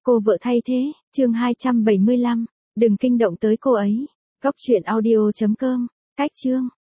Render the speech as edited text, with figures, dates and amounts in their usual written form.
Cô vợ thay thế, chương 275. Đừng kinh động tới cô ấy. Cốc truyện audio.com. Cách chương.